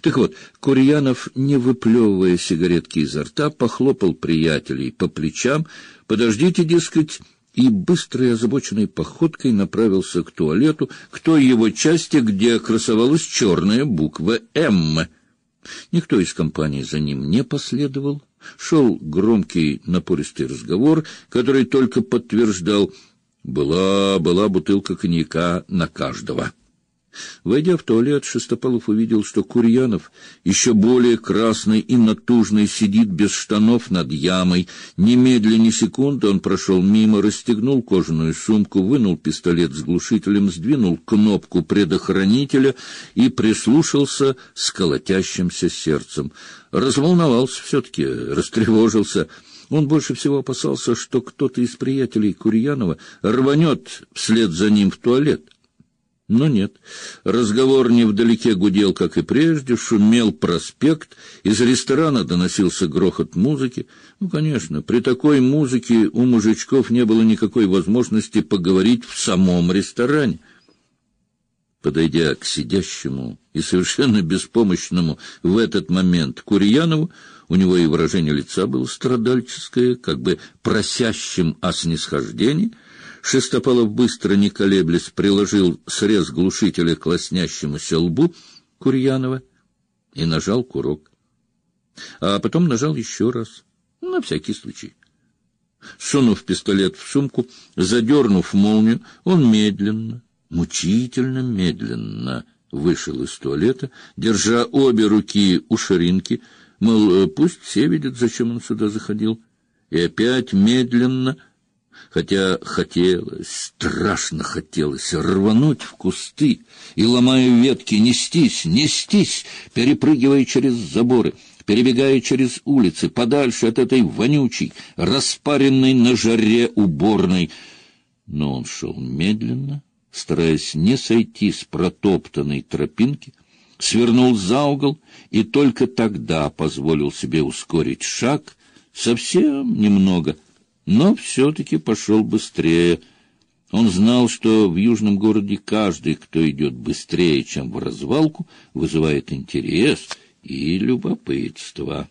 Так вот, Курьянов, не выплевывая сигаретки изо рта, похлопал приятелей по плечам. «Подождите, дескать», и быстрой озабоченной походкой направился к туалету, к той его части, где красовалась черная буква «М». Никто из компании за ним не последовал. Шел громкий напористый разговор, который только подтверждал: была бутылка коньяка на каждого. Войдя в туалет, Шестопалов увидел, что Курьянов, еще более красный и натужный, сидит без штанов над ямой. Немедля ни секунды он прошел мимо, расстегнул кожаную сумку, вынул пистолет с глушителем, сдвинул кнопку предохранителя и прислушался с колотящимся сердцем. Разволновался все-таки, растревожился. Он больше всего опасался, что кто-то из приятелей Курьянова рванет вслед за ним в туалет. Но нет. Разговор невдалеке гудел, как и прежде, шумел проспект, из ресторана доносился грохот музыки. Конечно, при такой музыке у мужичков не было никакой возможности поговорить в самом ресторане. Подойдя к сидящему и совершенно беспомощному в этот момент Курьянову, у него и выражение лица было страдальческое, как бы просящим о снисхождении, Шестопалов, быстро не колеблясь, приложил срез глушителя к лоснящемуся лбу Курьянова и нажал курок. А потом нажал еще раз, на всякий случай. Сунув пистолет в сумку, задернув молнию, он медленно, мучительно медленно вышел из туалета, держа обе руки у ширинки, мол, пусть все видят, зачем он сюда заходил, и опять медленно, хотя хотелось, страшно хотелось рвануть в кусты и, ломая ветки, нестись, перепрыгивая через заборы, перебегая через улицы, подальше от этой вонючей, распаренной на жаре уборной. Но он шел медленно, стараясь не сойти с протоптанной тропинки, свернул за угол и только тогда позволил себе ускорить шаг, совсем немного, но все-таки пошел быстрее. Он знал, что в южном городе каждый, кто идет быстрее, чем в развалку, вызывает интерес и любопытство.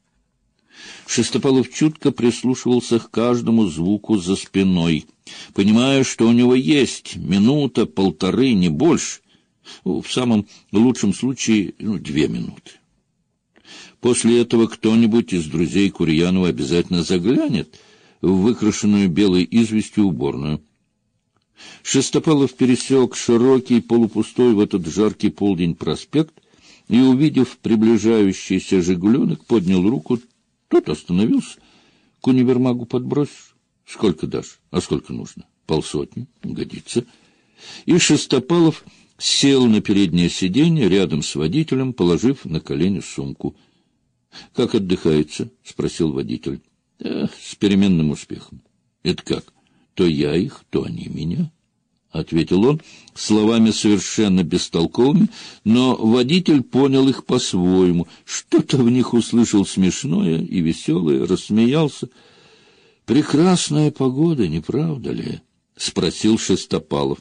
Шестопалов чутко прислушивался к каждому звуку за спиной, понимая, что у него есть минута, полторы, не больше, в самом лучшем случае 2 минуты. После этого кто-нибудь из друзей Курьянова обязательно заглянет в выкрашенную белой известью уборную. Шестопалов пересек широкий, полупустой в этот жаркий полдень проспект и, увидев приближающийся «Жигуленок», поднял руку. Тот остановился. К универмагу подбросишь? Сколько дашь? А сколько нужно? 500. Годится. И Шестопалов сел на переднее сиденье рядом с водителем, положив на колени сумку. — Как отдыхается? — спросил водитель. — С переменным успехом. — Это как? То я их, то они меня, — ответил он словами совершенно бестолковыми, но водитель понял их по-своему, что-то в них услышал смешное и веселое, рассмеялся. — Прекрасная погода, не правда ли? — спросил Шестопалов.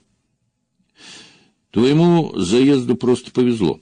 — Твоему заезду просто повезло.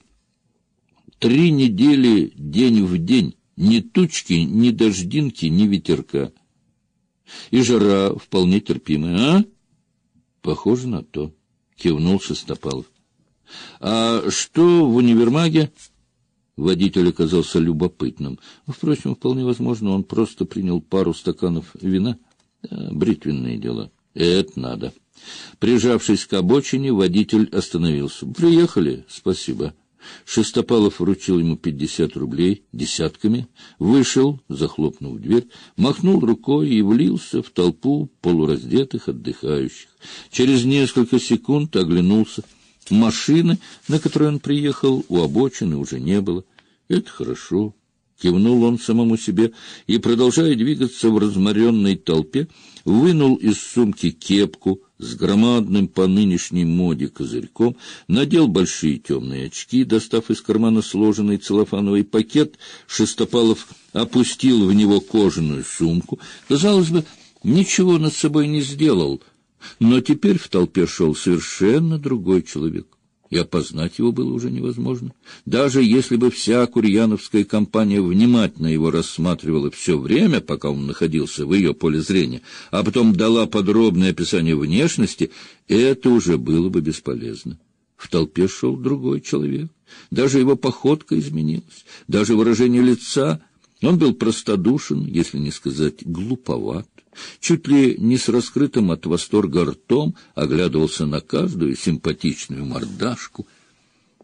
3 недели день в день, ни тучки, ни дождинки, ни ветерка. И жара вполне терпимая, а? — Похоже на то, — кивнул Шестопалов. — А что в универмаге? Водитель оказался любопытным. Впрочем, вполне возможно, он просто принял пару стаканов вина. Бритвенные дела. Это надо. Прижавшись к обочине, водитель остановился. — Приехали, спасибо. Шестопалов вручил ему 50 рублей десятками, вышел, захлопнув дверь, махнул рукой и влился в толпу полураздетых отдыхающих. Через несколько секунд оглянулся. Машины, на которой он приехал, у обочины уже не было. Это хорошо. Кивнул он самому себе и, продолжая двигаться в разморенной толпе, вынул из сумки кепку с громадным по нынешней моде козырьком, надел большие темные очки, достав из кармана сложенный целлофановый пакет, Шестопалов опустил в него кожаную сумку. Казалось бы, ничего над собой не сделал, но теперь в толпе шел совершенно другой человек. и опознать его было уже невозможно. Даже если бы вся курьяновская компания внимательно его рассматривала все время, пока он находился в ее поле зрения, а потом дала подробное описание внешности, это уже было бы бесполезно. В толпе шел другой человек. Даже его походка изменилась, даже выражение лица. Он был простодушен, если не сказать глуповат. Чуть ли не с раскрытым от восторга ртом оглядывался на каждую симпатичную мордашку.